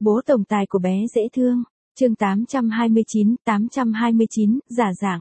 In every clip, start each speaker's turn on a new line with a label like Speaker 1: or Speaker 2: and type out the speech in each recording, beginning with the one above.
Speaker 1: Bố tổng tài của bé dễ thương. Chương 829, giả dạng.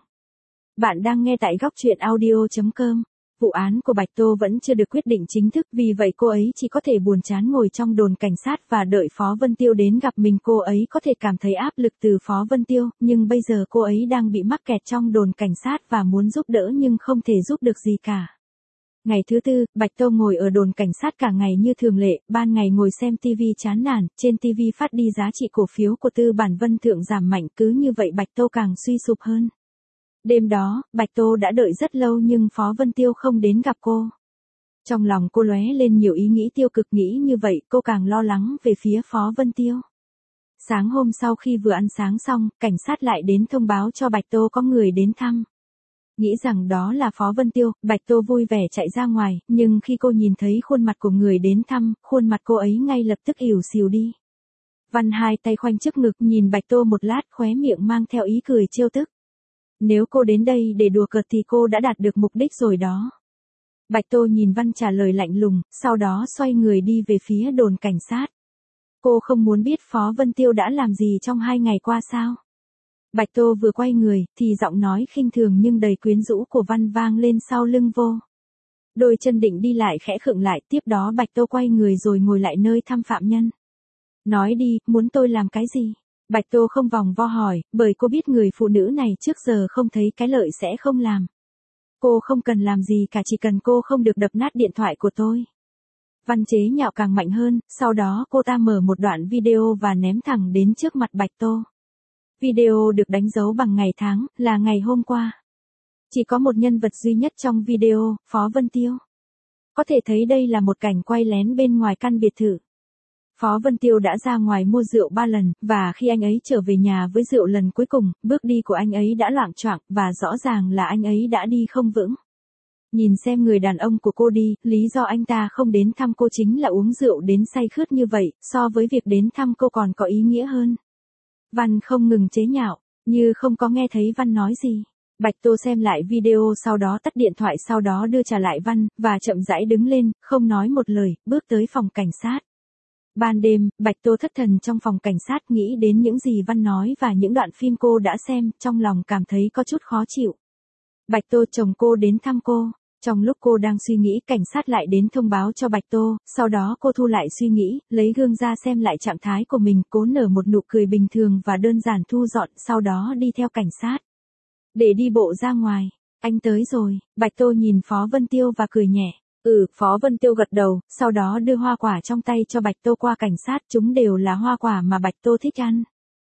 Speaker 1: Bạn đang nghe tại góc truyện audio.com. Vụ án của Bạch Tô vẫn chưa được quyết định chính thức, vì vậy cô ấy chỉ có thể buồn chán ngồi trong đồn cảnh sát và đợi Phó Vân Tiêu đến gặp mình. Cô ấy có thể cảm thấy áp lực từ Phó Vân Tiêu, nhưng bây giờ cô ấy đang bị mắc kẹt trong đồn cảnh sát và muốn giúp đỡ nhưng không thể giúp được gì cả. Ngày thứ tư, Bạch Tô ngồi ở đồn cảnh sát cả ngày như thường lệ, ban ngày ngồi xem TV chán nản, trên TV phát đi giá trị cổ phiếu của Tư Bản Vân Thượng giảm mạnh, cứ như vậy Bạch Tô càng suy sụp hơn. Đêm đó, Bạch Tô đã đợi rất lâu nhưng Phó Vân Tiêu không đến gặp cô. Trong lòng cô lóe lên nhiều ý nghĩ tiêu cực, nghĩ như vậy cô càng lo lắng về phía Phó Vân Tiêu. Sáng hôm sau khi vừa ăn sáng xong, cảnh sát lại đến thông báo cho Bạch Tô có người đến thăm. Nghĩ rằng đó là Phó Vân Tiêu, Bạch Tô vui vẻ chạy ra ngoài, nhưng khi cô nhìn thấy khuôn mặt của người đến thăm, khuôn mặt cô ấy ngay lập tức ỉu xìu đi. Văn hai tay khoanh trước ngực nhìn Bạch Tô một lát, khóe miệng mang theo ý cười trêu tức. Nếu cô đến đây để đùa cợt thì cô đã đạt được mục đích rồi đó. Bạch Tô nhìn Văn trả lời lạnh lùng, sau đó xoay người đi về phía đồn cảnh sát. Cô không muốn biết Phó Vân Tiêu đã làm gì trong 2 ngày qua sao? Bạch Tô vừa quay người, thì giọng nói khinh thường nhưng đầy quyến rũ của Văn vang lên sau lưng vô. Đôi chân định đi lại khẽ khựng lại, tiếp đó Bạch Tô quay người rồi ngồi lại nơi thăm phạm nhân. Nói đi, muốn tôi làm cái gì? Bạch Tô không vòng vo hỏi, bởi cô biết người phụ nữ này trước giờ không thấy cái lợi sẽ không làm. Cô không cần làm gì cả, chỉ cần cô không được đập nát điện thoại của tôi. Văn chế nhạo càng mạnh hơn, sau đó cô ta mở một đoạn video và ném thẳng đến trước mặt Bạch Tô. Video được đánh dấu bằng ngày tháng, là ngày hôm qua. Chỉ có một nhân vật duy nhất trong video, Phó Vân Tiêu. Có thể thấy đây là một cảnh quay lén bên ngoài căn biệt thự. Phó Vân Tiêu đã ra ngoài mua rượu 3 lần, và khi anh ấy trở về nhà với rượu lần cuối cùng, bước đi của anh ấy đã loạng choạng, và rõ ràng là anh ấy đã đi không vững. Nhìn xem người đàn ông của cô đi, lý do anh ta không đến thăm cô chính là uống rượu đến say khướt như vậy, so với việc đến thăm cô còn có ý nghĩa hơn. Văn không ngừng chế nhạo, như không có nghe thấy Văn nói gì. Bạch Tô xem lại video sau đó tắt điện thoại, sau đó đưa trả lại Văn, và chậm rãi đứng lên, không nói một lời, bước tới phòng cảnh sát. Ban đêm, Bạch Tô thất thần trong phòng cảnh sát, nghĩ đến những gì Văn nói và những đoạn phim cô đã xem, trong lòng cảm thấy có chút khó chịu. Bạch Tô chồng cô đến thăm cô. Trong lúc cô đang suy nghĩ, cảnh sát lại đến thông báo cho Bạch Tô, sau đó cô thu lại suy nghĩ, lấy gương ra xem lại trạng thái của mình, cố nở một nụ cười bình thường và đơn giản thu dọn, sau đó đi theo cảnh sát. Để đi bộ ra ngoài. Anh tới rồi. Bạch Tô nhìn Phó Vân Tiêu và cười nhẹ. Phó Vân Tiêu gật đầu, sau đó đưa hoa quả trong tay cho Bạch Tô qua cảnh sát, chúng đều là hoa quả mà Bạch Tô thích ăn.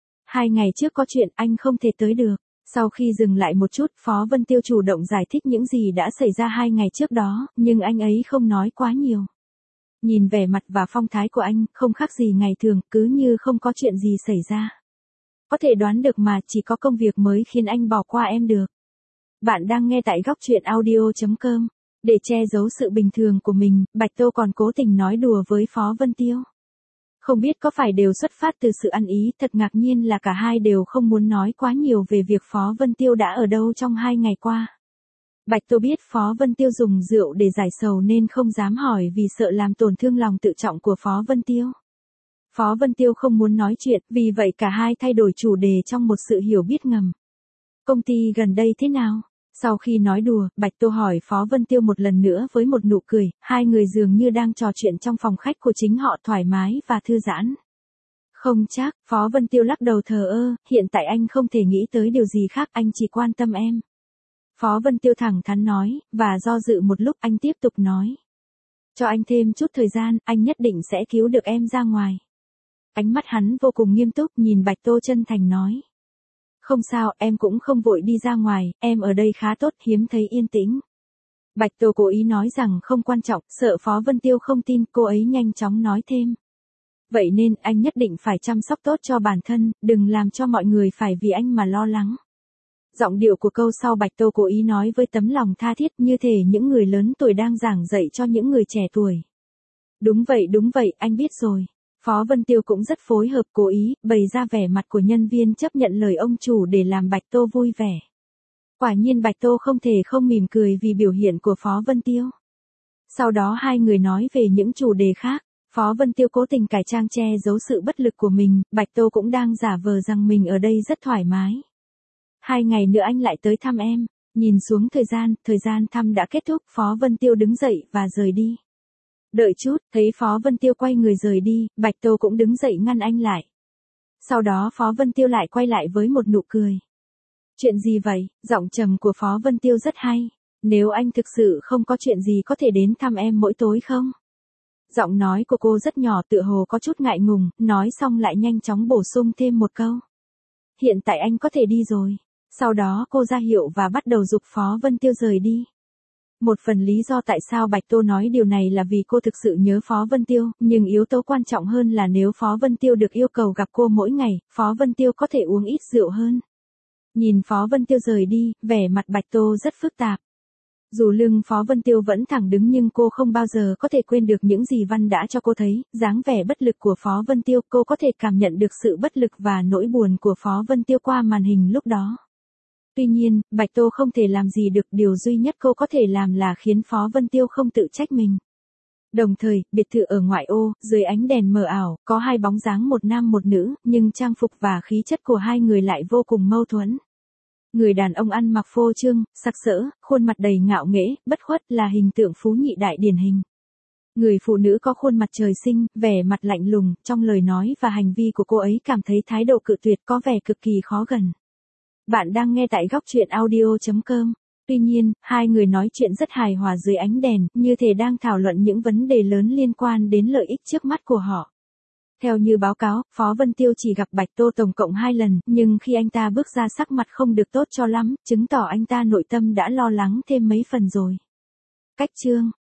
Speaker 1: 2 ngày trước có chuyện anh không thể tới được. Sau khi dừng lại một chút, Phó Vân Tiêu chủ động giải thích những gì đã xảy ra 2 ngày trước đó, nhưng anh ấy không nói quá nhiều. Nhìn vẻ mặt và phong thái của anh, không khác gì ngày thường, cứ như không có chuyện gì xảy ra. Có thể đoán được mà, chỉ có công việc mới khiến anh bỏ qua em được. Bạn đang nghe tại góc truyện audio.com. Để che giấu sự bình thường của mình, Bạch Tô còn cố tình nói đùa với Phó Vân Tiêu. Không biết có phải đều xuất phát từ sự ăn ý, thật ngạc nhiên là cả hai đều không muốn nói quá nhiều về việc Phó Vân Tiêu đã ở đâu trong 2 ngày qua. Bạch Tô biết Phó Vân Tiêu dùng rượu để giải sầu nên không dám hỏi vì sợ làm tổn thương lòng tự trọng của Phó Vân Tiêu. Phó Vân Tiêu không muốn nói chuyện, vì vậy cả hai thay đổi chủ đề trong một sự hiểu biết ngầm. Công ty gần đây thế nào? Sau khi nói đùa, Bạch Tô hỏi Phó Vân Tiêu một lần nữa với một nụ cười, hai người dường như đang trò chuyện trong phòng khách của chính họ, thoải mái và thư giãn. Không chắc, Phó Vân Tiêu lắc đầu thờ ơ, hiện tại anh không thể nghĩ tới điều gì khác, anh chỉ quan tâm em. Phó Vân Tiêu thẳng thắn nói, và do dự một lúc anh tiếp tục nói. Cho anh thêm chút thời gian, anh nhất định sẽ cứu được em ra ngoài. Ánh mắt hắn vô cùng nghiêm túc, nhìn Bạch Tô chân thành nói. Không sao, em cũng không vội đi ra ngoài, em ở đây khá tốt, hiếm thấy yên tĩnh. Bạch Tô cố ý nói rằng không quan trọng, sợ Phó Vân Tiêu không tin, cô ấy nhanh chóng nói thêm. Vậy nên, anh nhất định phải chăm sóc tốt cho bản thân, đừng làm cho mọi người phải vì anh mà lo lắng. Giọng điệu của câu sau Bạch Tô cố ý nói với tấm lòng tha thiết, như thể những người lớn tuổi đang giảng dạy cho những người trẻ tuổi. Đúng vậy, anh biết rồi. Phó Vân Tiêu cũng rất phối hợp, cố ý bày ra vẻ mặt của nhân viên chấp nhận lời ông chủ để làm Bạch Tô vui vẻ. Quả nhiên Bạch Tô không thể không mỉm cười vì biểu hiện của Phó Vân Tiêu. Sau đó hai người nói về những chủ đề khác. Phó Vân Tiêu cố tình cải trang che giấu sự bất lực của mình, Bạch Tô cũng đang giả vờ rằng mình ở đây rất thoải mái. 2 ngày nữa anh lại tới thăm em. Nhìn xuống thời gian thăm đã kết thúc, Phó Vân Tiêu đứng dậy và rời đi. Đợi chút, thấy Phó Vân Tiêu quay người rời đi, Bạch Tô cũng đứng dậy ngăn anh lại. Sau đó Phó Vân Tiêu lại quay lại với một nụ cười. Chuyện gì vậy? Giọng trầm của Phó Vân Tiêu rất hay. Nếu anh thực sự không có chuyện gì có thể đến thăm em mỗi tối không? Giọng nói của cô rất nhỏ tựa hồ có chút ngại ngùng, nói xong lại nhanh chóng bổ sung thêm một câu. Hiện tại anh có thể đi rồi. Sau đó cô ra hiệu và bắt đầu giục Phó Vân Tiêu rời đi. Một phần lý do tại sao Bạch Tô nói điều này là vì cô thực sự nhớ Phó Vân Tiêu, nhưng yếu tố quan trọng hơn là nếu Phó Vân Tiêu được yêu cầu gặp cô mỗi ngày, Phó Vân Tiêu có thể uống ít rượu hơn. Nhìn Phó Vân Tiêu rời đi, vẻ mặt Bạch Tô rất phức tạp. Dù lưng Phó Vân Tiêu vẫn thẳng đứng nhưng cô không bao giờ có thể quên được những gì Văn đã cho cô thấy, dáng vẻ bất lực của Phó Vân Tiêu, cô có thể cảm nhận được sự bất lực và nỗi buồn của Phó Vân Tiêu qua màn hình lúc đó. Tuy nhiên, Bạch Tô không thể làm gì được, điều duy nhất cô có thể làm là khiến Phó Vân Tiêu không tự trách mình. Đồng thời, biệt thự ở ngoại ô, dưới ánh đèn mờ ảo, có 2 bóng dáng một nam một nữ, nhưng trang phục và khí chất của 2 người lại vô cùng mâu thuẫn. Người đàn ông ăn mặc phô trương, sặc sỡ, khuôn mặt đầy ngạo nghễ, bất khuất là hình tượng phú nhị đại điển hình. Người phụ nữ có khuôn mặt trời sinh, vẻ mặt lạnh lùng, trong lời nói và hành vi của cô ấy cảm thấy thái độ cự tuyệt có vẻ cực kỳ khó gần. Bạn đang nghe tại góc truyện audio.com. Tuy nhiên, 2 người nói chuyện rất hài hòa dưới ánh đèn, như thể đang thảo luận những vấn đề lớn liên quan đến lợi ích trước mắt của họ. Theo như báo cáo, Phó Vân Tiêu chỉ gặp Bạch Tô tổng cộng 2 lần, nhưng khi anh ta bước ra sắc mặt không được tốt cho lắm, chứng tỏ anh ta nội tâm đã lo lắng thêm mấy phần rồi. Cách chương